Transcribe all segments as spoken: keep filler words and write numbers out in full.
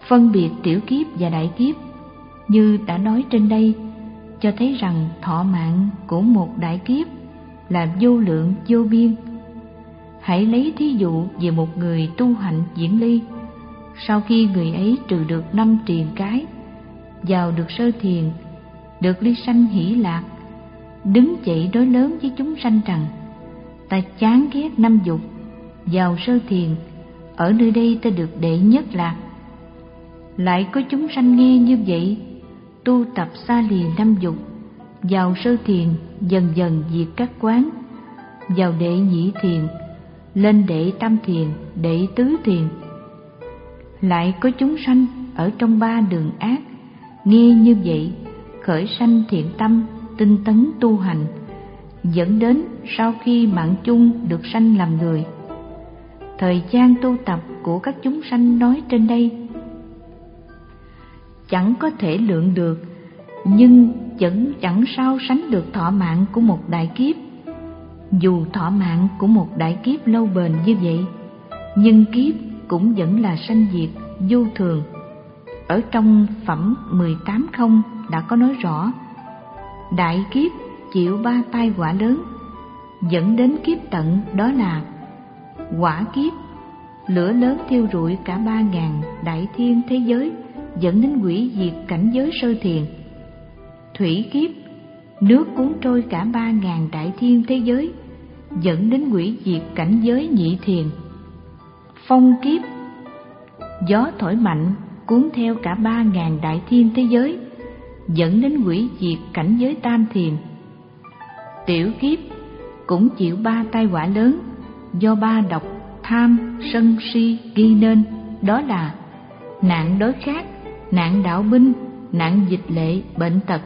Phân biệt tiểu kiếp và đại kiếp như đã nói trên đây cho thấy rằng thọ mạng của một đại kiếp là vô lượng vô biên. Hãy lấy thí dụ về một người tu hạnh diễn ly. Sau khi người ấy trừ được năm triền cái, vào được sơ thiền, được ly sanh hỷ lạc, đứng dậy nói lớn với chúng sanh rằng: ta chán ghét năm dục, vào sơ thiền, ở nơi đây ta được đệ nhất lạc. Lại có chúng sanh nghe như vậy, tu tập xa lìa năm dục, vào sơ thiền, dần dần diệt các quán, vào đệ nhị thiền, lên đệ tam thiền, đệ tứ thiền. Lại có chúng sanh ở trong ba đường ác, nghe như vậy, khởi sanh thiện tâm, tinh tấn tu hành, dẫn đến sau khi mạng chung được sanh làm người. Thời gian tu tập của các chúng sanh nói trên đây chẳng có thể lượng được, nhưng vẫn chẳng sao sánh được thọ mạng của một đại kiếp. Dù thọ mạng của một đại kiếp lâu bền như vậy, nhưng kiếp cũng vẫn là sanh diệt vô thường. Ở trong phẩm mười tám không đã có nói rõ, đại kiếp chịu ba tai họa lớn, dẫn đến kiếp tận, đó là hỏa kiếp, lửa lớn thiêu rụi cả ba ngàn đại thiên thế giới, dẫn đến hủy diệt cảnh giới sơ thiền. Thủy kiếp, nước cuốn trôi cả ba ngàn đại thiên thế giới, dẫn đến hủy diệt cảnh giới nhị thiền. Phong kiếp, gió thổi mạnh cuốn theo cả ba ngàn đại thiên thế giới, dẫn đến hủy diệt cảnh giới tam thiền. Tiểu kiếp cũng chịu ba tai họa lớn do ba độc tham sân si gây nên, đó là nạn đói khát, nạn đạo binh, nạn dịch lệ, bệnh tật.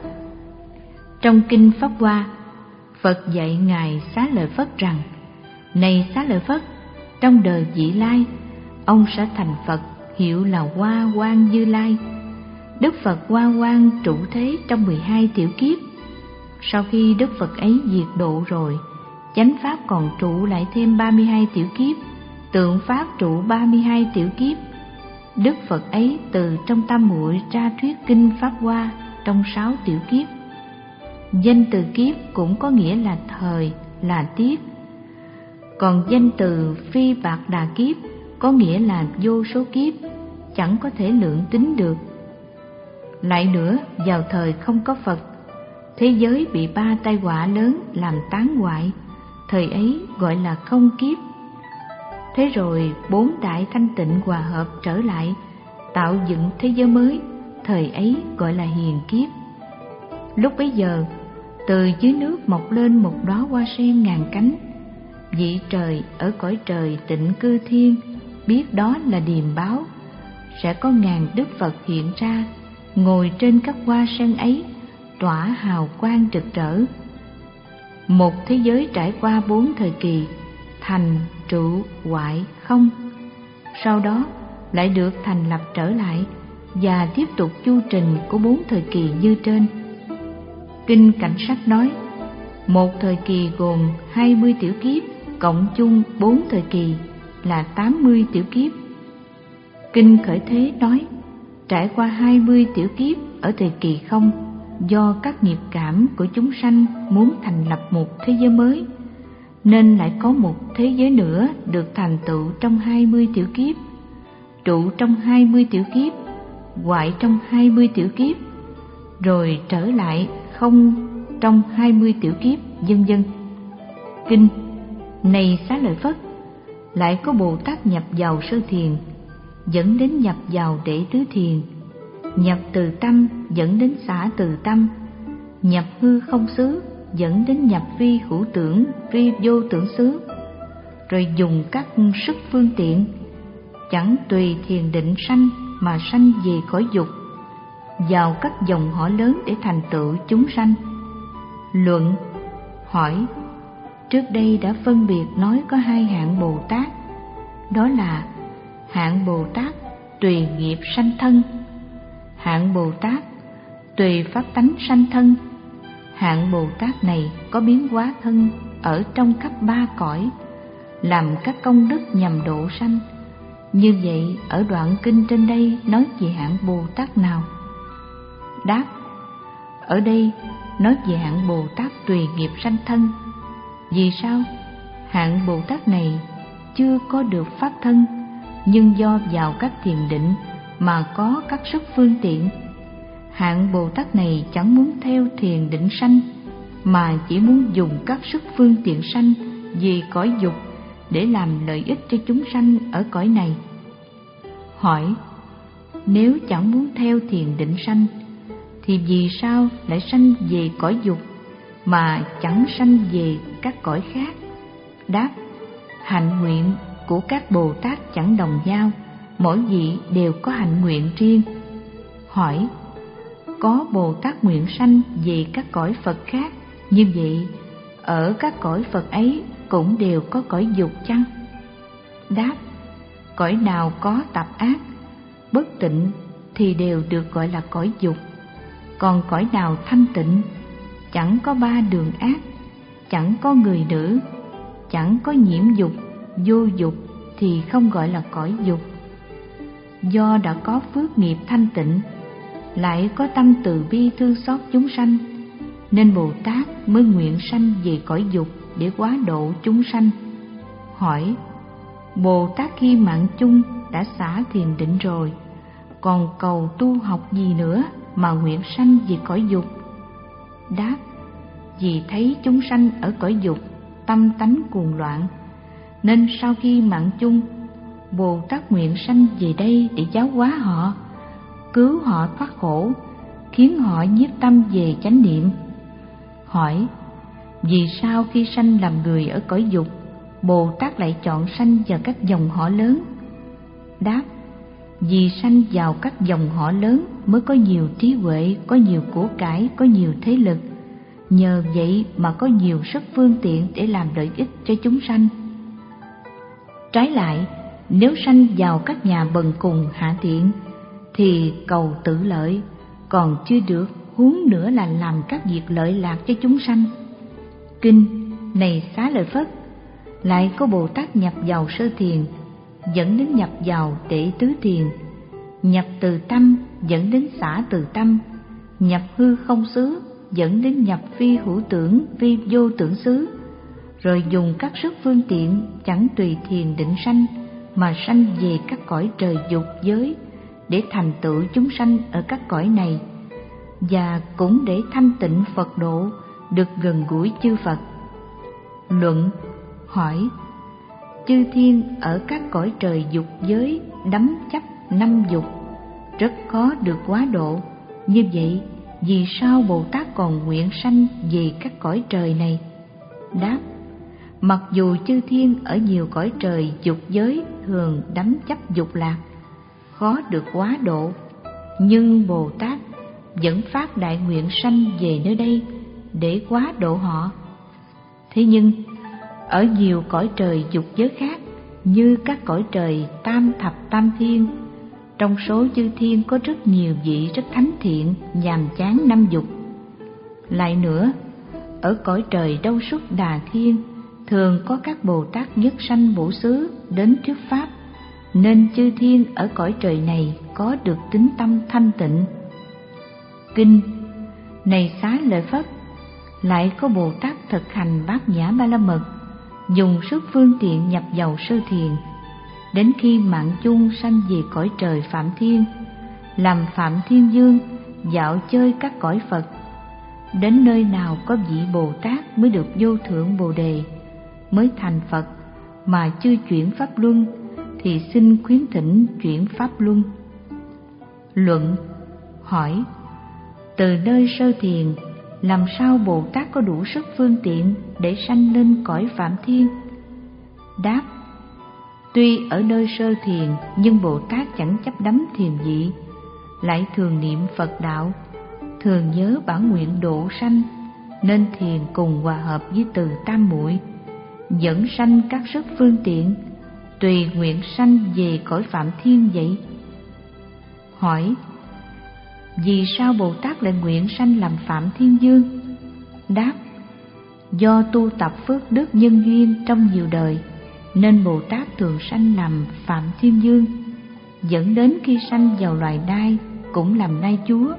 Trong kinh Pháp Hoa, Phật dạy ngài Xá Lợi Phất rằng: này Xá Lợi Phất, trong đời vị lai, ông sẽ thành Phật, hiệu là Hoa Quang Như Lai. Đức Phật Hoa Quang trụ thế trong mười hai tiểu kiếp. Sau khi Đức Phật ấy diệt độ rồi, chánh pháp còn trụ lại thêm ba mươi hai tiểu kiếp, tượng pháp trụ ba mươi hai tiểu kiếp. Đức Phật ấy từ trong tam muội ra thuyết kinh Pháp Hoa trong sáu tiểu kiếp. Danh từ kiếp cũng có nghĩa là thời, là tiết. Còn danh từ phi bạc đà kiếp có nghĩa là vô số kiếp, chẳng có thể lượng tính được. Lại nữa, vào thời không có Phật, thế giới bị ba tai họa lớn làm tán hoại, thời ấy gọi là không kiếp. Thế rồi bốn đại thanh tịnh hòa hợp trở lại, tạo dựng thế giới mới, thời ấy gọi là hiền kiếp. Lúc bấy giờ, từ dưới nước mọc lên một đóa hoa sen ngàn cánh. Vị trời ở cõi trời tịnh cư thiên biết đó là điềm báo, sẽ có ngàn Đức Phật hiện ra, ngồi trên các hoa sen ấy, tỏa hào quang rực rỡ. Một thế giới trải qua bốn thời kỳ: thành, trụ, hoại, không. Sau đó lại được thành lập trở lại và tiếp tục chu trình của bốn thời kỳ như trên. Kinh Cảnh Sắc nói, một thời kỳ gồm hai mươi tiểu kiếp, cộng chung bốn thời kỳ là tám mươi tiểu kiếp. Kinh Khởi Thế nói, trải qua hai mươi tiểu kiếp ở thời kỳ không, do các nghiệp cảm của chúng sanh muốn thành lập một thế giới mới, nên lại có một thế giới nữa được thành tựu trong hai mươi tiểu kiếp, trụ trong hai mươi tiểu kiếp, hoại trong hai mươi tiểu kiếp, rồi trở lại không trong hai mươi tiểu kiếp, vân vân. Kinh: này Xá Lợi Phất, lại có Bồ Tát nhập vào sơ thiền, dẫn đến nhập vào đệ tứ thiền, nhập từ tâm dẫn đến xả từ tâm, nhập hư không xứ dẫn đến nhập vi hữu tưởng, vi vô tưởng xứ, rồi dùng các sức phương tiện, chẳng tùy thiền định sanh mà sanh về cõi dục, vào các dòng họ lớn để thành tựu chúng sanh. Luận: hỏi, trước đây đã phân biệt nói có hai hạng Bồ Tát, đó là hạng Bồ Tát tùy nghiệp sanh thân, hạng Bồ Tát tùy pháp tánh sanh thân. Hạng Bồ Tát này có biến hóa thân ở trong khắp ba cõi, làm các công đức nhằm độ sanh, Như vậy ở đoạn kinh trên đây nói về hạng Bồ Tát nào? Đáp: ở đây nói về hạng Bồ Tát tùy nghiệp sanh thân. Vì sao? Hạng Bồ Tát này chưa có được pháp thân, nhưng do vào các thiền định mà có các sức phương tiện. Hạng Bồ Tát này chẳng muốn theo thiền định sanh, mà chỉ muốn dùng các sức phương tiện sanh vì cõi dục để làm lợi ích cho chúng sanh ở cõi này. Hỏi: nếu chẳng muốn theo thiền định sanh, thì vì sao lại sanh về cõi dục mà chẳng sanh về các cõi khác? Đáp: hạnh nguyện của các Bồ Tát chẳng đồng nhau, mỗi vị đều có hạnh nguyện riêng. Hỏi: có Bồ Tát nguyện sanh về các cõi Phật khác, như vậy ở các cõi Phật ấy cũng đều có cõi dục chăng? Đáp: cõi nào có tập ác, bất tịnh thì đều được gọi là cõi dục. Còn cõi nào thanh tịnh, chẳng có ba đường ác, chẳng có người nữ, chẳng có nhiễm dục, vô dục thì không gọi là cõi dục. Do đã có phước nghiệp thanh tịnh, lại có tâm từ bi thương xót chúng sanh, nên Bồ Tát mới nguyện sanh về cõi dục để hóa độ chúng sanh. Hỏi: Bồ Tát khi mạng chung đã xả thiền định rồi, còn cầu tu học gì nữa mà nguyện sanh về cõi dục? Đáp: vì thấy chúng sanh ở cõi dục tâm tánh cuồng loạn, nên sau khi mạng chung, Bồ Tát nguyện sanh về đây để giáo hóa họ, cứu họ thoát khổ, khiến họ nhiếp tâm về chánh niệm. Hỏi: vì sao khi sanh làm người ở cõi dục, Bồ Tát lại chọn sanh vào các dòng họ lớn? Đáp: vì sanh vào các dòng họ lớn mới có nhiều trí huệ, có nhiều của cải, có nhiều thế lực, nhờ vậy mà có nhiều sức phương tiện để làm lợi ích cho chúng sanh. Trái lại, nếu sanh vào các nhà bần cùng hạ tiện thì cầu tự lợi, còn chưa được, huống nữa là làm các việc lợi lạc cho chúng sanh. Kinh này Xá Lợi Phất, lại có Bồ Tát nhập vào sơ thiền dẫn đến nhập vào đệ tứ thiền, nhập từ tâm dẫn đến xả từ tâm, nhập hư không xứ dẫn đến nhập phi hữu tưởng, phi vô tưởng xứ, rồi dùng các sức phương tiện chẳng tùy thiền định sanh, mà sanh về các cõi trời dục giới để thành tựu chúng sanh ở các cõi này, và cũng để thanh tịnh Phật độ, được gần gũi chư Phật. Luận: hỏi: chư thiên ở các cõi trời dục giới đắm chấp năm dục, rất khó được hóa độ. Như vậy, vì sao Bồ Tát còn nguyện sanh về các cõi trời này? Đáp: mặc dù chư thiên ở nhiều cõi trời dục giới thường đắm chấp dục lạc, khó được hóa độ, nhưng Bồ Tát vẫn phát đại nguyện sanh về nơi đây để hóa độ họ. Thế nhưng ở nhiều cõi trời dục giới khác, như các cõi trời tam thập tam thiên, trong số chư thiên có rất nhiều vị rất thánh thiện, nhàm chán năm dục. Lại nữa, ở cõi trời Đâu Xuất Đà Thiên thường có các Bồ Tát nhất sanh bổ xứ đến thuyết pháp, nên chư thiên ở cõi trời này có được tính tâm thanh tịnh. Kinh này Xá Lợi Phất, lại có Bồ Tát thực hành Bát Nhã Ba La Mật, dùng sức phương tiện nhập vào sơ thiền, đến khi mạng chung sanh về cõi trời Phạm Thiên, làm Phạm Thiên Dương, dạo chơi các cõi Phật. Đến nơi nào có vị Bồ Tát mới được vô thượng Bồ Đề, mới thành Phật, mà chưa chuyển pháp luân, thì xin khuyến thỉnh chuyển pháp luân. Luận: hỏi: từ nơi sơ thiền, làm sao Bồ Tát có đủ sức phương tiện để sanh lên cõi Phạm Thiên? Đáp: tuy ở nơi sơ thiền, nhưng Bồ Tát chẳng chấp đắm thiền vị, lại thường niệm Phật đạo, thường nhớ bản nguyện độ sanh, nên thiền cùng hòa hợp với từ tam muội, dẫn sanh các sức phương tiện, tùy nguyện sanh về cõi Phạm Thiên vậy. Hỏi: vì sao Bồ Tát lại nguyện sanh làm Phạm Thiên Dương? Đáp: do tu tập phước đức nhân duyên trong nhiều đời, nên Bồ Tát thường sanh làm Phạm Thiên Dương, dẫn đến khi sanh vào loài nai cũng làm nai chúa.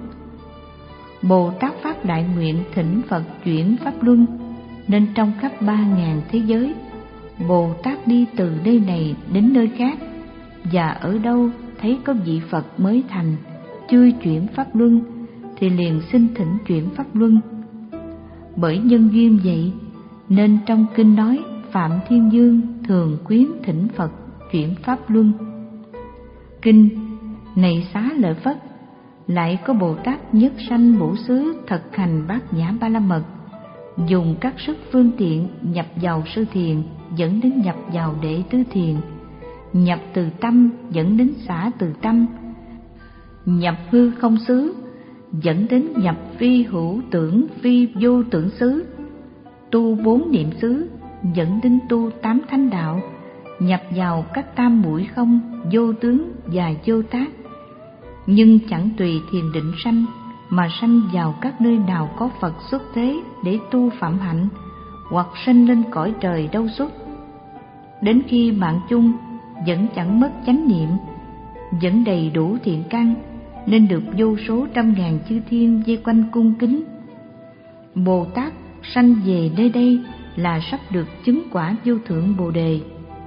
Bồ Tát phát đại nguyện thỉnh Phật chuyển pháp luân, nên trong khắp ba ngàn thế giới, Bồ Tát đi từ nơi này đến nơi khác, và ở đâu thấy có vị Phật mới thành chưa chuyển pháp luân thì liền xin thỉnh chuyển pháp luân. Bởi nhân duyên vậy nên trong kinh nói Phạm Thiên Dương thường quyến thỉnh Phật chuyển pháp luân. Kinh: Này Xá Lợi Phất, lại có Bồ Tát nhất sanh bổ xứ thực hành bát nhã ba la mật, dùng các sức phương tiện nhập vào sơ thiền dẫn đến nhập vào đệ tứ thiền, nhập từ tâm dẫn đến xả từ tâm, nhập hư không xứ dẫn đến nhập phi hữu tưởng phi vô tưởng xứ, tu bốn niệm xứ dẫn đến tu tám thánh đạo, nhập vào các tam muội không, vô tướng và vô tác. Nhưng chẳng tùy thiền định sanh, mà sanh vào các nơi nào có Phật xuất thế để tu phạm hạnh, hoặc sanh lên cõi trời đâu xuất. Đến khi mạng chung vẫn chẳng mất chánh niệm, vẫn đầy đủ thiện căn, nên được vô số trăm ngàn chư thiên vây quanh cung kính. Bồ Tát sanh về nơi đây là sắp được chứng quả vô thượng Bồ Đề.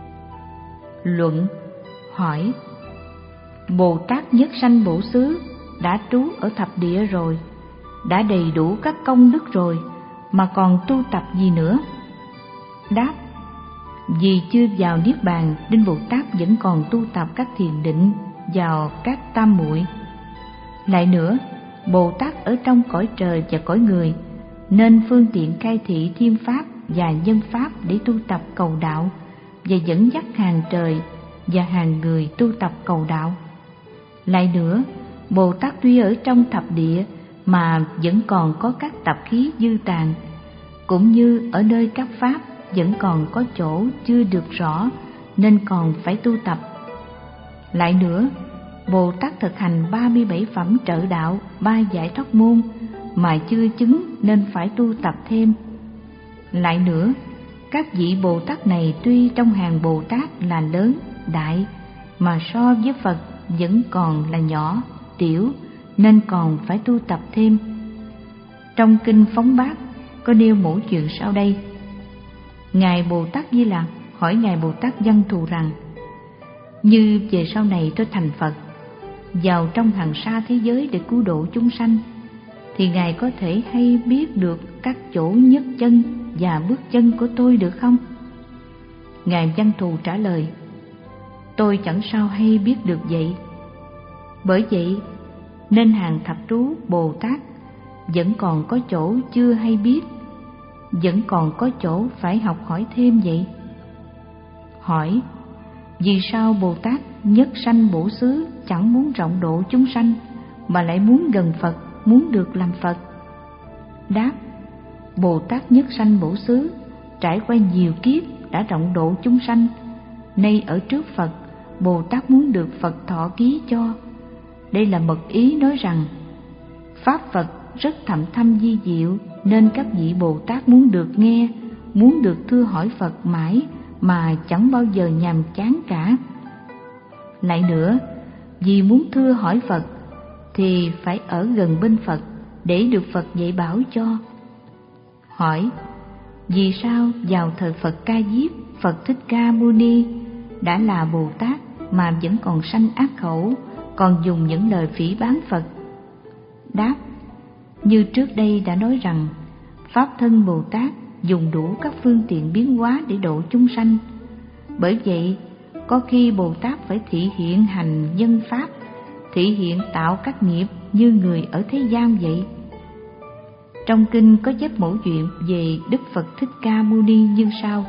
Luận: Hỏi: Bồ Tát nhất sanh bổ xứ đã trú ở thập địa rồi, đã đầy đủ các công đức rồi, mà còn tu tập gì nữa? Đáp: Vì chưa vào niết bàn nên Bồ Tát vẫn còn tu tập các thiền định vào các tam muội. Lại nữa, Bồ Tát ở trong cõi trời và cõi người, nên phương tiện khai thị thiên pháp và nhân pháp để tu tập cầu đạo, và dẫn dắt hàng trời và hàng người tu tập cầu đạo. Lại nữa, Bồ Tát tuy ở trong thập địa mà vẫn còn có các tập khí dư tàn, cũng như ở nơi các pháp vẫn còn có chỗ chưa được rõ, nên còn phải tu tập. Lại nữa, Bồ Tát thực hành ba mươi bảy phẩm trợ đạo, ba giải thoát môn mà chưa chứng, nên phải tu tập thêm. Lại nữa, các vị Bồ Tát này tuy trong hàng Bồ Tát là lớn, đại, mà so với Phật vẫn còn là nhỏ, tiểu, nên còn phải tu tập thêm. Trong kinh Phóng Bát có nêu mẫu chuyện sau đây. Ngài Bồ Tát Di Lặc hỏi Ngài Bồ Tát Văn Thù rằng: Như về sau này tôi thành Phật, vào trong hàng xa thế giới để cứu độ chúng sanh, thì Ngài có thể hay biết được các chỗ nhấc chân và bước chân của tôi được không? Ngài Văn Thù trả lời: Tôi chẳng sao hay biết được vậy. Bởi vậy nên hàng thập trú Bồ Tát vẫn còn có chỗ chưa hay biết, vẫn còn có chỗ phải học hỏi thêm vậy. Hỏi: Vì sao Bồ Tát nhất sanh bổ xứ chẳng muốn rộng độ chúng sanh, mà lại muốn gần Phật, muốn được làm Phật? Đáp: Bồ Tát nhất sanh bổ xứ trải qua nhiều kiếp đã rộng độ chúng sanh, nay ở trước Phật, Bồ Tát muốn được Phật thọ ký cho. Đây là mật ý nói rằng pháp Phật rất thậm thâm vi diệu, nên các vị Bồ Tát muốn được nghe, muốn được thưa hỏi Phật mãi mà chẳng bao giờ nhàm chán cả. Lại nữa, vì muốn thưa hỏi Phật thì phải ở gần bên Phật để được Phật dạy bảo cho. Hỏi: Vì sao vào thời Phật Ca Diếp, Phật Thích Ca Mâu Ni đã là Bồ Tát mà vẫn còn sanh ác khẩu, còn dùng những lời phỉ báng Phật? Đáp: Như trước đây đã nói rằng, Pháp thân Bồ Tát dùng đủ các phương tiện biến hóa để độ chúng sanh. Bởi vậy, có khi Bồ Tát phải thị hiện hành nhân Pháp, thị hiện tạo các nghiệp như người ở thế gian vậy. Trong kinh có chép mẫu chuyện về Đức Phật Thích Ca Mâu Ni như sau.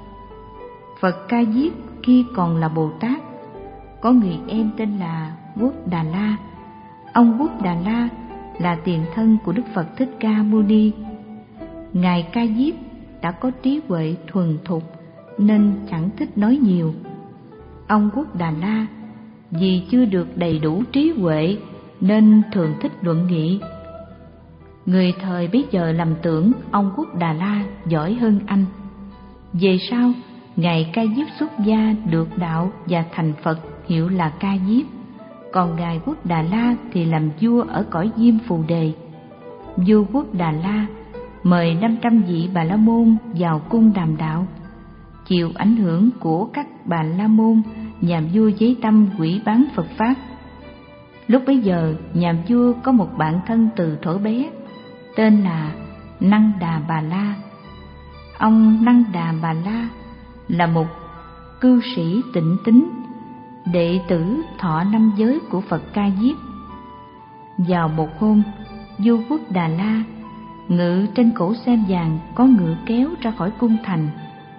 Phật Ca Diếp khi còn là Bồ Tát, có người em tên là Quốc Đà La. Ông Quốc Đà La là tiền thân của Đức Phật Thích Ca Mâu Ni. Ngài Ca Diếp đã có trí huệ thuần thục nên chẳng thích nói nhiều. Ông Quốc Đà La vì chưa được đầy đủ trí huệ nên thường thích luận nghị. Người thời bấy giờ lầm tưởng ông Quốc Đà La giỏi hơn anh. Về sau, Ngài Ca Diếp xuất gia được đạo và thành Phật hiệu là Ca Diếp, còn Ngài Quốc Đà La thì làm vua ở cõi Diêm Phù Đề. Vua Quốc Đà La mời năm trăm vị Bà La Môn vào cung đàm đạo. Chịu ảnh hưởng của các Bà La Môn, nhà vua giấy tâm quỷ bán Phật Pháp. Lúc bấy giờ, nhà vua có một bạn thân từ thuở bé, tên là Năng Đà Bà La. Ông Năng Đà Bà La là một cư sĩ tịnh tín, đệ tử thọ năm giới của Phật Ca Diếp. Vào một hôm, vua Quốc Đà La ngự trên cổ xe vàng có ngựa kéo ra khỏi cung thành.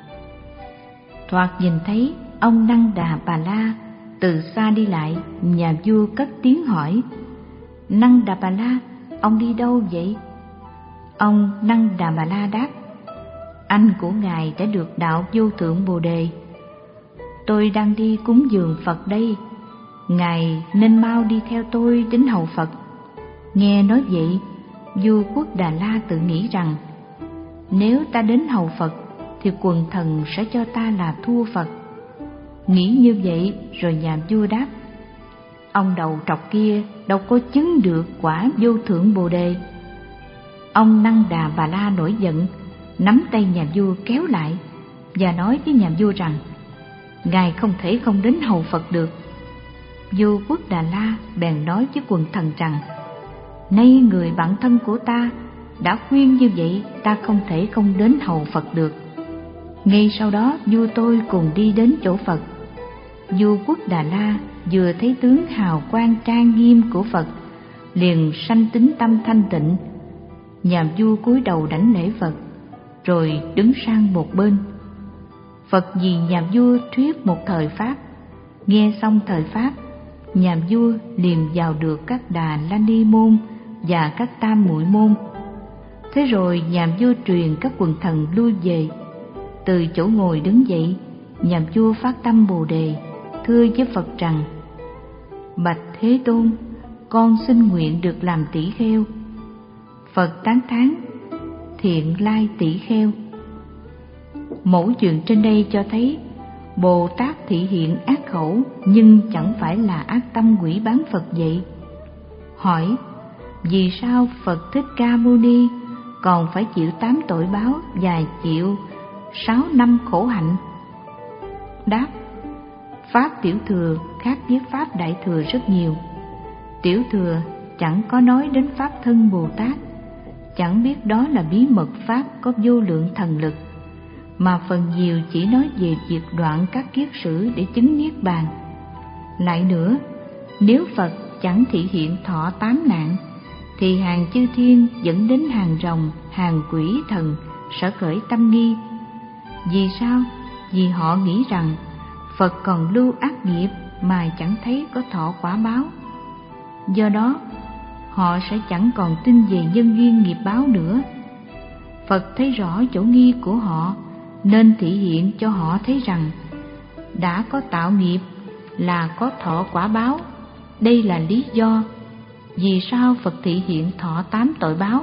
Thoạt nhìn thấy ông Năng Đà Bà La từ xa đi lại, nhà vua cất tiếng hỏi: Năng Đà Bà La, ông đi đâu vậy? Ông Năng Đà Bà La đáp: Anh của ngài đã được đạo vô thượng Bồ Đề. Tôi đang đi cúng dường Phật đây, ngài nên mau đi theo tôi đến hầu Phật. Nghe nói vậy, vua Quốc Đà La tự nghĩ rằng nếu ta đến hầu Phật thì quần thần sẽ cho ta là thua Phật. Nghĩ như vậy rồi nhà vua đáp: Ông đầu trọc kia đâu có chứng được quả vô thượng Bồ Đề. Ông Năng Đà Bà La nổi giận, nắm tay nhà vua kéo lại và nói với nhà vua rằng ngài không thể không đến hầu Phật được. Vua Quốc Đà La bèn nói với quần thần rằng: Nay người bạn thân của ta đã khuyên như vậy, ta không thể không đến hầu Phật được. Ngay sau đó vua tôi cùng đi đến chỗ Phật. Vua Quốc Đà La vừa thấy tướng hào quang trang nghiêm của Phật, liền sanh tín tâm thanh tịnh. Nhà vua cúi đầu đảnh lễ Phật, rồi đứng sang một bên. Phật vì nhà vua thuyết một thời pháp. Nghe xong thời pháp, nhà vua liền vào được các Đà La Ni môn và các Tam Muội môn. Thế rồi nhà vua truyền các quần thần lui về. Từ chỗ ngồi đứng dậy, nhà vua phát tâm Bồ Đề, thưa với Phật rằng: Bạch Thế Tôn, con xin nguyện được làm tỷ kheo. Phật tán thán: Thiện lai tỷ kheo. Mẫu chuyện trên đây cho thấy Bồ Tát thị hiện ác khẩu nhưng chẳng phải là ác tâm quỷ bán Phật vậy. Hỏi: vì sao Phật Thích Ca Mâu Ni còn phải chịu tám tội báo và chịu sáu năm khổ hạnh? Đáp: Pháp tiểu thừa khác với Pháp đại thừa rất nhiều. Tiểu thừa chẳng có nói đến Pháp thân Bồ Tát, chẳng biết đó là bí mật Pháp có vô lượng thần lực, mà phần nhiều chỉ nói về việc đoạn các kiết sử để chứng niết bàn. Lại nữa, nếu Phật chẳng thị hiện thọ tám nạn, thì hàng chư thiên dẫn đến hàng rồng, hàng quỷ thần sẽ khởi tâm nghi. Vì sao? Vì họ nghĩ rằng Phật còn lưu ác nghiệp mà chẳng thấy có thọ quả báo. Do đó, họ sẽ chẳng còn tin về nhân duyên nghiệp báo nữa. Phật thấy rõ chỗ nghi của họ, nên thị hiện cho họ thấy rằng đã có tạo nghiệp là có thọ quả báo. Đây là lý do vì sao Phật thị hiện thọ tám tội báo.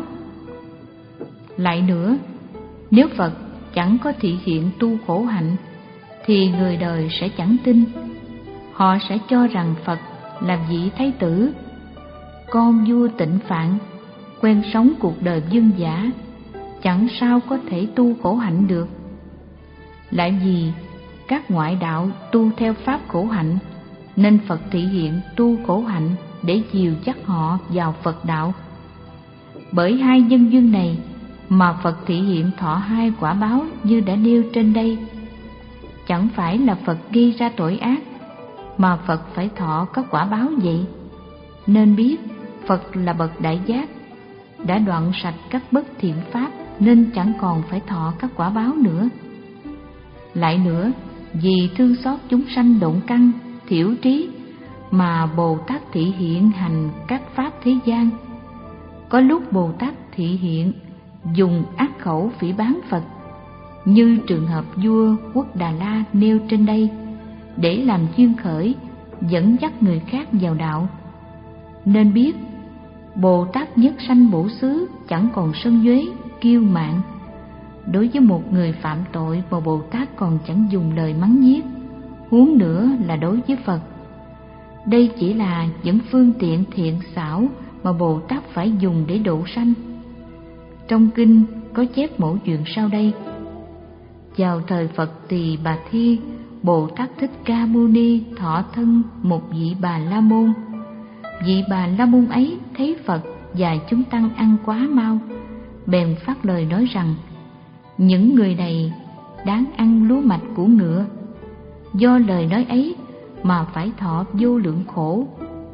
Lại nữa, nếu Phật chẳng có thị hiện tu khổ hạnh, thì người đời sẽ chẳng tin. Họ sẽ cho rằng Phật là vị thái tử, con vua tịnh phạn, quen sống cuộc đời vương giả, chẳng sao có thể tu khổ hạnh được. Lại vì các ngoại đạo tu theo pháp khổ hạnh, nên Phật thị hiện tu khổ hạnh để dìu dắt họ vào Phật đạo. Bởi hai nhân duyên này mà Phật thị hiện thọ hai quả báo như đã nêu trên đây. Chẳng phải là Phật gây ra tội ác, mà Phật phải thọ các quả báo vậy. Nên biết Phật là bậc đại giác, đã đoạn sạch các bất thiện pháp, nên chẳng còn phải thọ các quả báo nữa. Lại nữa, vì thương xót chúng sanh độn căn, thiểu trí, mà Bồ Tát thị hiện hành các pháp thế gian. Có lúc Bồ Tát thị hiện dùng ác khẩu phỉ báng Phật, như trường hợp vua Quốc Đà La nêu trên đây, để làm duyên khởi, dẫn dắt người khác vào đạo. Nên biết Bồ Tát nhất sanh bổ xứ chẳng còn sân uế, kiêu mạn, đối với một người phạm tội mà Bồ Tát còn chẳng dùng lời mắng nhiếc, huống nữa là đối với Phật. Đây chỉ là những phương tiện thiện xảo mà Bồ Tát phải dùng để độ sanh. Trong kinh có chép mẫu chuyện sau đây. Vào thời Phật Tỳ Bà Thi, Bồ Tát Thích Ca Mâu Ni thọ thân một vị Bà La Môn. Vị Bà La Môn ấy thấy Phật và chúng tăng ăn quá mau, bèn phát lời nói rằng: những người này đáng ăn lúa mạch của ngựa. Do lời nói ấy mà phải thọ vô lượng khổ.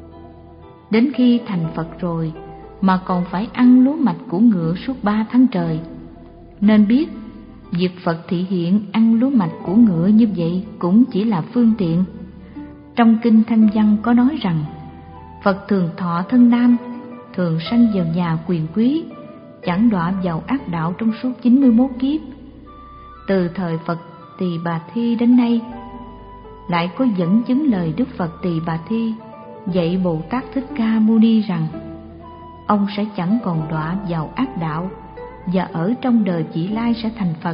Đến khi thành Phật rồi mà còn phải ăn lúa mạch của ngựa suốt ba tháng trời. Nên biết việc Phật thị hiện ăn lúa mạch của ngựa như vậy cũng chỉ là phương tiện. Trong kinh Thanh Văn có nói rằng Phật thường thọ thân nam, thường sanh vào nhà quyền quý, chẳng đọa vào ác đạo trong suốt chín mươi mốt kiếp. Từ thời Phật Tỳ Bà Thi đến nay, lại có dẫn chứng lời Đức Phật Tỳ Bà Thi dạy Bồ Tát Thích Ca Mâu Ni rằng ông sẽ chẳng còn đọa vào ác đạo và ở trong đời vị lai sẽ thành Phật.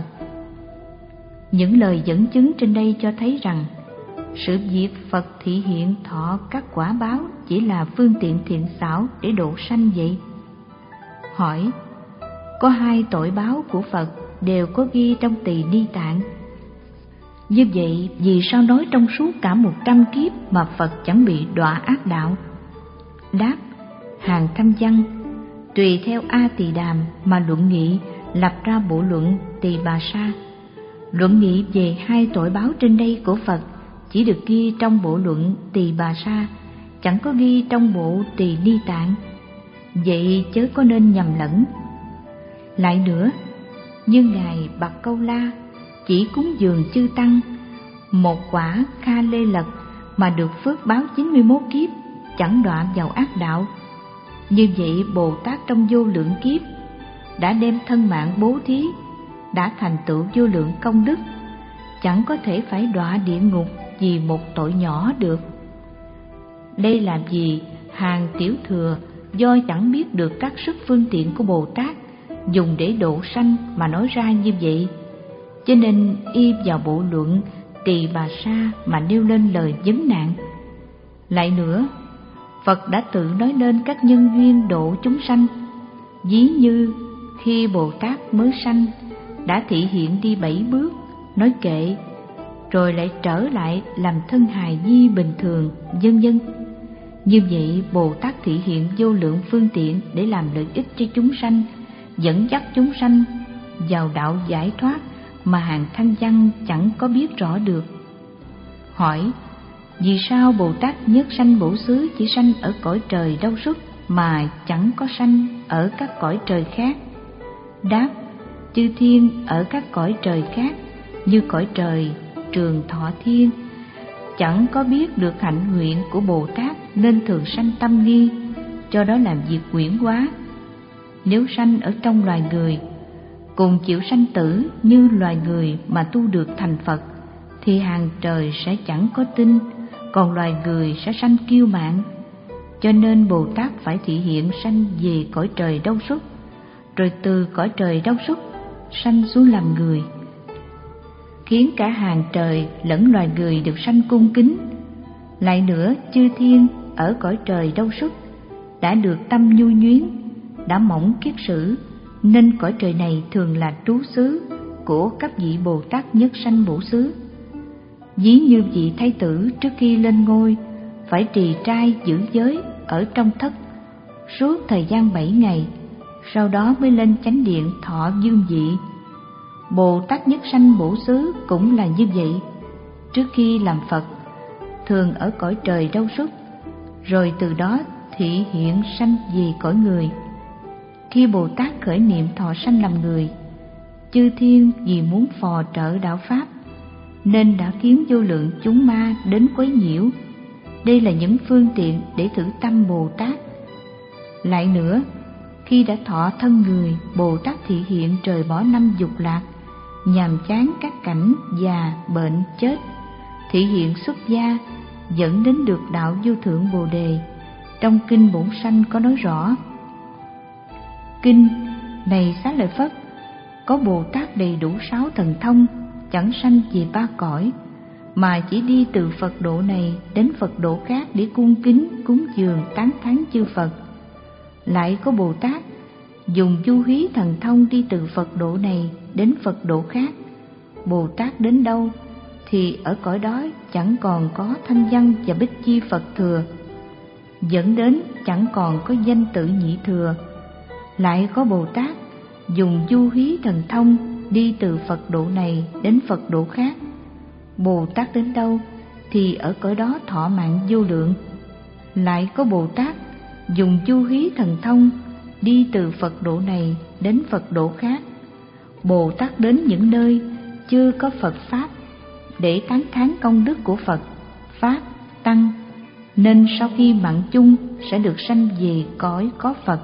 Những lời dẫn chứng trên đây cho thấy rằng sự việc Phật thị hiện thọ các quả báo chỉ là phương tiện thiện xảo để độ sanh vậy. Hỏi: có hai tội báo của Phật đều có ghi trong Tỳ Ni Tạng. Như vậy vì sao nói trong suốt cả một trăm kiếp mà Phật chẳng bị đọa ác đạo? Đáp: hàng Thanh Văn tùy theo A Tỳ Đàm mà luận nghị, lập ra bộ luận Tỳ Bà Sa. Luận nghị về hai tội báo trên đây của Phật chỉ được ghi trong bộ luận Tỳ Bà Sa, chẳng có ghi trong bộ Tỳ Ni Tạng. Vậy chớ có nên nhầm lẫn. Lại nữa, như ngài Bạc Câu La chỉ cúng dường chư tăng một quả kha lê lật mà được phước báo chín mươi mốt kiếp, chẳng đọa vào ác đạo. Như vậy Bồ Tát trong vô lượng kiếp đã đem thân mạng bố thí, đã thành tựu vô lượng công đức, chẳng có thể phải đọa địa ngục vì một tội nhỏ được. Đây là vì hàng tiểu thừa do chẳng biết được các sức phương tiện của Bồ Tát dùng để độ sanh mà nói ra như vậy, cho nên y vào bộ luận Tỳ Bà Sa mà nêu lên lời vấn nạn. Lại nữa, Phật đã tự nói lên các nhân duyên độ chúng sanh. Ví như khi Bồ Tát mới sanh đã thị hiện đi bảy bước, nói kệ, rồi lại trở lại làm thân hài nhi bình thường, vân vân. Như vậy Bồ Tát thị hiện vô lượng phương tiện để làm lợi ích cho chúng sanh, dẫn dắt chúng sanh vào đạo giải thoát mà hàng Thanh Văn chẳng có biết rõ được. Hỏi: vì sao Bồ Tát nhất sanh bổ xứ chỉ sanh ở cõi trời Đâu Xuất mà chẳng có sanh ở các cõi trời khác? Đáp: chư thiên ở các cõi trời khác như cõi trời Trường Thọ Thiên chẳng có biết được hạnh nguyện của Bồ Tát nên thường sanh tâm nghi, cho đó làm việc quyển quá. Nếu sanh ở trong loài người, cùng chịu sanh tử như loài người mà tu được thành Phật, thì hàng trời sẽ chẳng có tin, còn loài người sẽ sanh kiêu mạn. Cho nên Bồ Tát phải thị hiện sanh về cõi trời Đâu Xuất, rồi từ cõi trời Đâu Xuất sanh xuống làm người, khiến cả hàng trời lẫn loài người được sanh cung kính. Lại nữa, chư thiên ở cõi trời Đâu Xuất đã được tâm nhu nhuyến, đã mỏng kiết sử, nên cõi trời này thường là trú xứ của các vị Bồ Tát nhất sanh bổ xứ. Ví như vị thái tử trước khi lên ngôi phải trì trai giữ giới ở trong thất suốt thời gian bảy ngày, sau đó mới lên chánh điện thọ dương vị. Bồ Tát nhất sanh bổ xứ cũng là như vậy. Trước khi làm Phật thường ở cõi trời Đâu Xuất, rồi từ đó thị hiện sanh về cõi người. Khi Bồ Tát khởi niệm thọ sanh làm người, chư thiên vì muốn phò trợ đạo pháp nên đã khiến vô lượng chúng ma đến quấy nhiễu. Đây là những phương tiện để thử tâm Bồ Tát. Lại nữa, khi đã thọ thân người, Bồ Tát thị hiện trời bỏ năm dục lạc, nhàm chán các cảnh già, bệnh, chết, thị hiện xuất gia, dẫn đến được đạo vô thượng Bồ Đề. Trong kinh Bổn Sanh có nói rõ: kinh này Xá Lợi Phất, có Bồ Tát đầy đủ sáu thần thông, chẳng sanh về ba cõi, mà chỉ đi từ Phật độ này đến Phật độ khác để cung kính, cúng dường, tán thán chư Phật. Lại có Bồ Tát dùng du hí thần thông đi từ Phật độ này đến Phật độ khác. Bồ Tát đến đâu thì ở cõi đó chẳng còn có thanh văn và bích chi Phật thừa, dẫn đến chẳng còn có danh tự nhị thừa. Lại có Bồ Tát dùng du hí thần thông đi từ Phật độ này đến Phật độ khác. Bồ Tát đến đâu thì ở cõi đó thọ mạng vô lượng. Lại có Bồ Tát dùng du hí thần thông đi từ Phật độ này đến Phật độ khác. Bồ Tát đến những nơi chưa có Phật Pháp để tán thán công đức của Phật, Pháp, Tăng, nên sau khi mạng chung sẽ được sanh về cõi có Phật.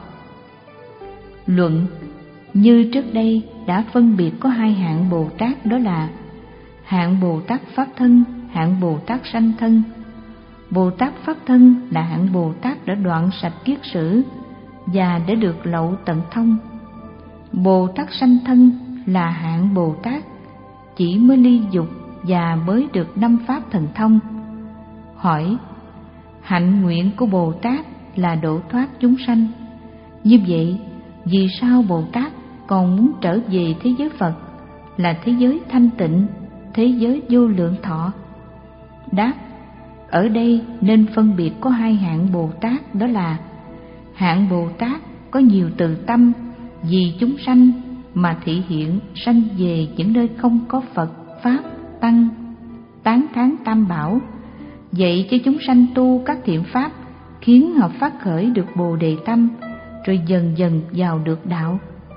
Luận: như trước đây đã phân biệt có hai hạng Bồ Tát, đó là hạng Bồ Tát Pháp Thân, hạng Bồ Tát Sanh Thân. Bồ Tát Pháp Thân là hạng Bồ Tát đã đoạn sạch kiết sử và đã được lậu tận thông. Bồ Tát Sanh Thân là hạng Bồ Tát chỉ mới ly dục và mới được năm pháp thần thông. Hỏi: hạnh nguyện của Bồ Tát là độ thoát chúng sanh. Như vậy, vì sao Bồ Tát còn muốn trở về thế giới Phật, là thế giới thanh tịnh, thế giới vô lượng thọ? Đáp: ở đây nên phân biệt có hai hạng Bồ Tát, đó là hạng Bồ Tát có nhiều từ tâm vì chúng sanh mà thị hiện sanh về những nơi không có Phật, Pháp, Tăng, tán thán Tam Bảo, dạy cho chúng sanh tu các thiện pháp, khiến họ phát khởi được Bồ Đề tâm, rồi dần dần vào được đạo.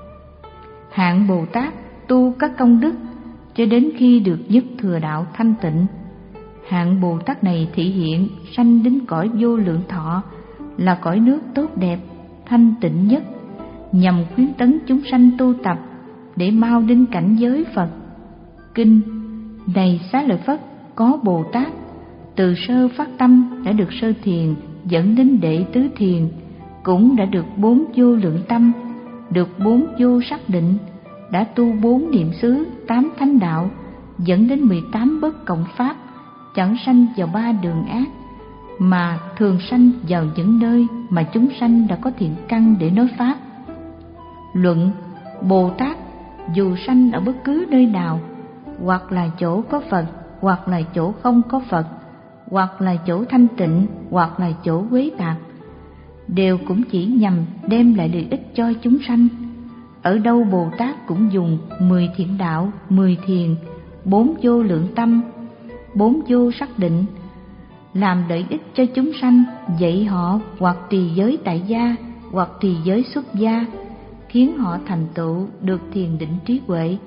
Hạng Bồ Tát tu các công đức cho đến khi được nhất thừa đạo thanh tịnh. Hạng Bồ Tát này thị hiện sanh đến cõi vô lượng thọ, là cõi nước tốt đẹp, thanh tịnh nhất, nhằm khuyến tấn chúng sanh tu tập để mau đến cảnh giới Phật. Kinh: này Xá Lợi Phất, có Bồ Tát từ sơ phát tâm đã được sơ thiền, dẫn đến đệ tứ thiền, cũng đã được bốn vô lượng tâm, được bốn vô sắc định, đã tu bốn niệm xứ, tám thánh đạo, dẫn đến mười tám bất cộng pháp, chẳng sanh vào ba đường ác, mà thường sanh vào những nơi mà chúng sanh đã có thiện căn để nói pháp. Luận: Bồ Tát dù sanh ở bất cứ nơi nào, hoặc là chỗ có Phật, hoặc là chỗ không có Phật, hoặc là chỗ thanh tịnh, hoặc là chỗ quế tạp, đều cũng chỉ nhằm đem lại lợi ích cho chúng sanh. Ở đâu Bồ Tát cũng dùng mười thiện đạo, mười thiền, bốn vô lượng tâm, bốn vô sắc định, làm lợi ích cho chúng sanh, dạy họ hoặc trì giới tại gia, hoặc trì giới xuất gia, khiến họ thành tựu được thiền định trí huệ.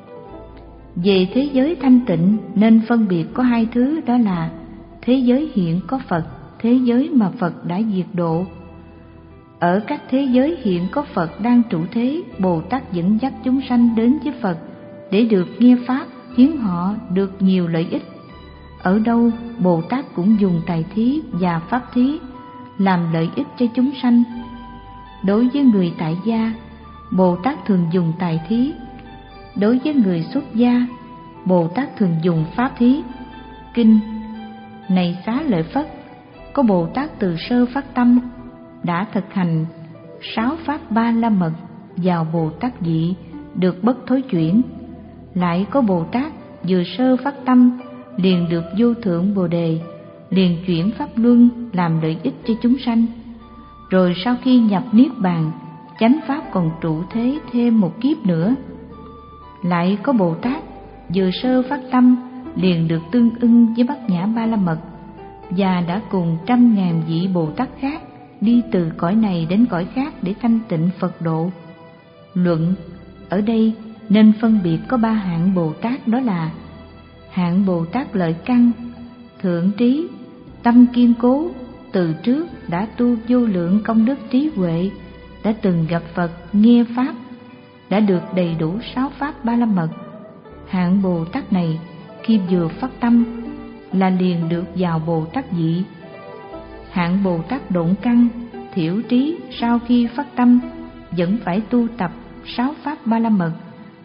Về thế giới thanh tịnh nên phân biệt có hai thứ, đó là thế giới hiện có Phật, thế giới mà Phật đã diệt độ. Ở các thế giới hiện có Phật đang trụ thế, Bồ Tát dẫn dắt chúng sanh đến với Phật để được nghe pháp, khiến họ được nhiều lợi ích. Ở đâu Bồ Tát cũng dùng tài thí và pháp thí làm lợi ích cho chúng sanh. Đối với người tại gia, Bồ Tát thường dùng tài thí. Đối với người xuất gia, Bồ Tát thường dùng pháp thí. Kinh: này Xá Lợi Phất, có Bồ Tát từ sơ phát tâm đã thực hành sáu pháp ba la mật vào Bồ Tát vị, được bất thối chuyển. Lại có Bồ Tát vừa sơ phát tâm liền được vô thượng Bồ Đề, liền chuyển pháp luân làm lợi ích cho chúng sanh. Rồi sau khi nhập niết bàn, chánh pháp còn trụ thế thêm một kiếp nữa. Lại có Bồ Tát vừa sơ phát tâm liền được tương ưng với bát nhã ba la mật, và đã cùng trăm ngàn vị Bồ Tát khác đi từ cõi này đến cõi khác để thanh tịnh Phật độ. Luận: ở đây nên phân biệt có ba hạng Bồ Tát, đó là hạng Bồ Tát lợi căn, thượng trí, tâm kiên cố, từ trước đã tu vô lượng công đức trí huệ, đã từng gặp Phật nghe pháp, đã được đầy đủ sáu pháp ba la mật. Hạng Bồ Tát này khi vừa phát tâm là liền được vào Bồ Tát vị. Hạng Bồ Tát độn căn, thiểu trí sau khi phát tâm vẫn phải tu tập sáu pháp ba la mật,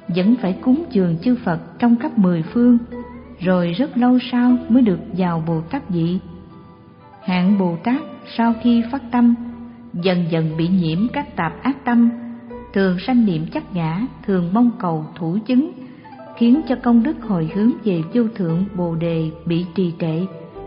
vẫn phải cúng dường chư Phật trong khắp mười phương, rồi rất lâu sau mới được vào Bồ Tát vị. Hạng Bồ Tát sau khi phát tâm, dần dần bị nhiễm các tạp ác tâm, thường sanh niệm chấp ngã, thường mong cầu thủ chứng, khiến cho công đức hồi hướng về vô thượng Bồ Đề bị trì trệ.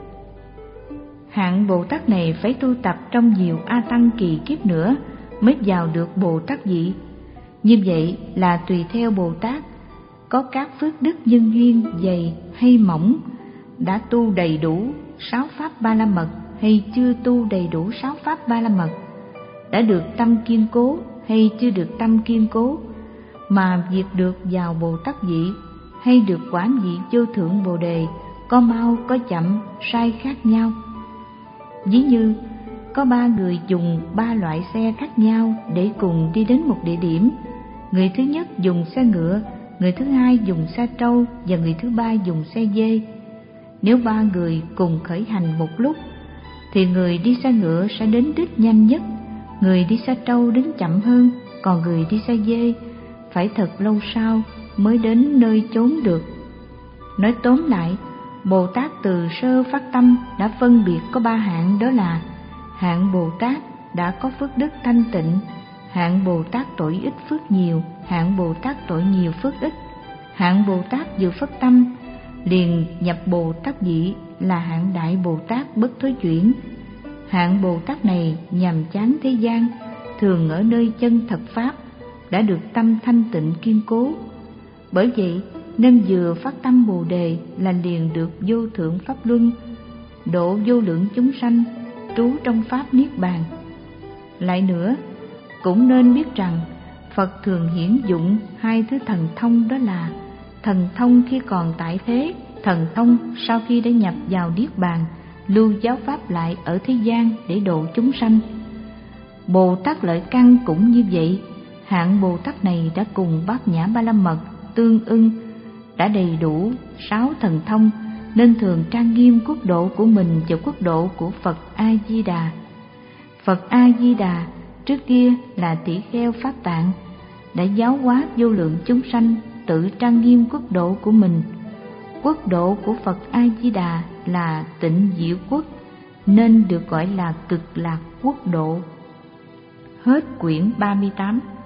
Hạng Bồ Tát này phải tu tập trong nhiều A Tăng kỳ kiếp nữa mới vào được Bồ Tát vị. Như vậy là tùy theo Bồ Tát có các phước đức nhân duyên dày hay mỏng, đã tu đầy đủ sáu pháp ba la mật hay chưa tu đầy đủ sáu pháp ba la mật, đã được tâm kiên cố hay chưa được tâm kiên cố, mà việc được vào Bồ Tát vị hay được quả vị vô thượng Bồ Đề có mau có chậm, sai khác nhau. Ví như có ba người dùng ba loại xe khác nhau để cùng đi đến một địa điểm. Người thứ nhất dùng xe ngựa, người thứ hai dùng xe trâu và người thứ ba dùng xe dê. Nếu ba người cùng khởi hành một lúc thì người đi xe ngựa sẽ đến đích nhanh nhất, người đi xe trâu đến chậm hơn, còn người đi xe dê phải thật lâu sau mới đến nơi chốn được. Nói tóm lại, Bồ Tát từ sơ phát tâm đã phân biệt có ba hạng, đó là hạng Bồ Tát đã có phước đức thanh tịnh, hạng Bồ Tát tội ít phước nhiều, hạng Bồ Tát tội nhiều phước ít. Hạng Bồ Tát vừa phát tâm liền nhập Bồ Tát vị là hạng Đại Bồ Tát bất thối chuyển. Hạng Bồ Tát này nhằm chán thế gian, thường ở nơi chân thật pháp, đã được tâm thanh tịnh kiên cố. Bởi vậy nên vừa phát tâm Bồ Đề là liền được vô thượng pháp luân, độ vô lượng chúng sanh, trú trong pháp niết bàn. Lại nữa, cũng nên biết rằng Phật thường hiển dụng hai thứ thần thông, đó là thần thông khi còn tại thế, thần thông sau khi đã nhập vào niết bàn, lưu giáo pháp lại ở thế gian để độ chúng sanh. Bồ Tát Lợi Căn cũng như vậy. Hạng Bồ Tát này đã cùng Bát Nhã Ba La Mật tương ưng, đã đầy đủ sáu thần thông, nên thường trang nghiêm quốc độ của mình và quốc độ của Phật A Di Đà. Phật A Di Đà trước kia là tỷ kheo Pháp Tạng, đã giáo hóa vô lượng chúng sanh tự trang nghiêm quốc độ của mình. Quốc độ của Phật A Di Đà là Tịnh Diệu Quốc, nên được gọi là Cực Lạc Quốc độ. Hết quyển ba mươi tám.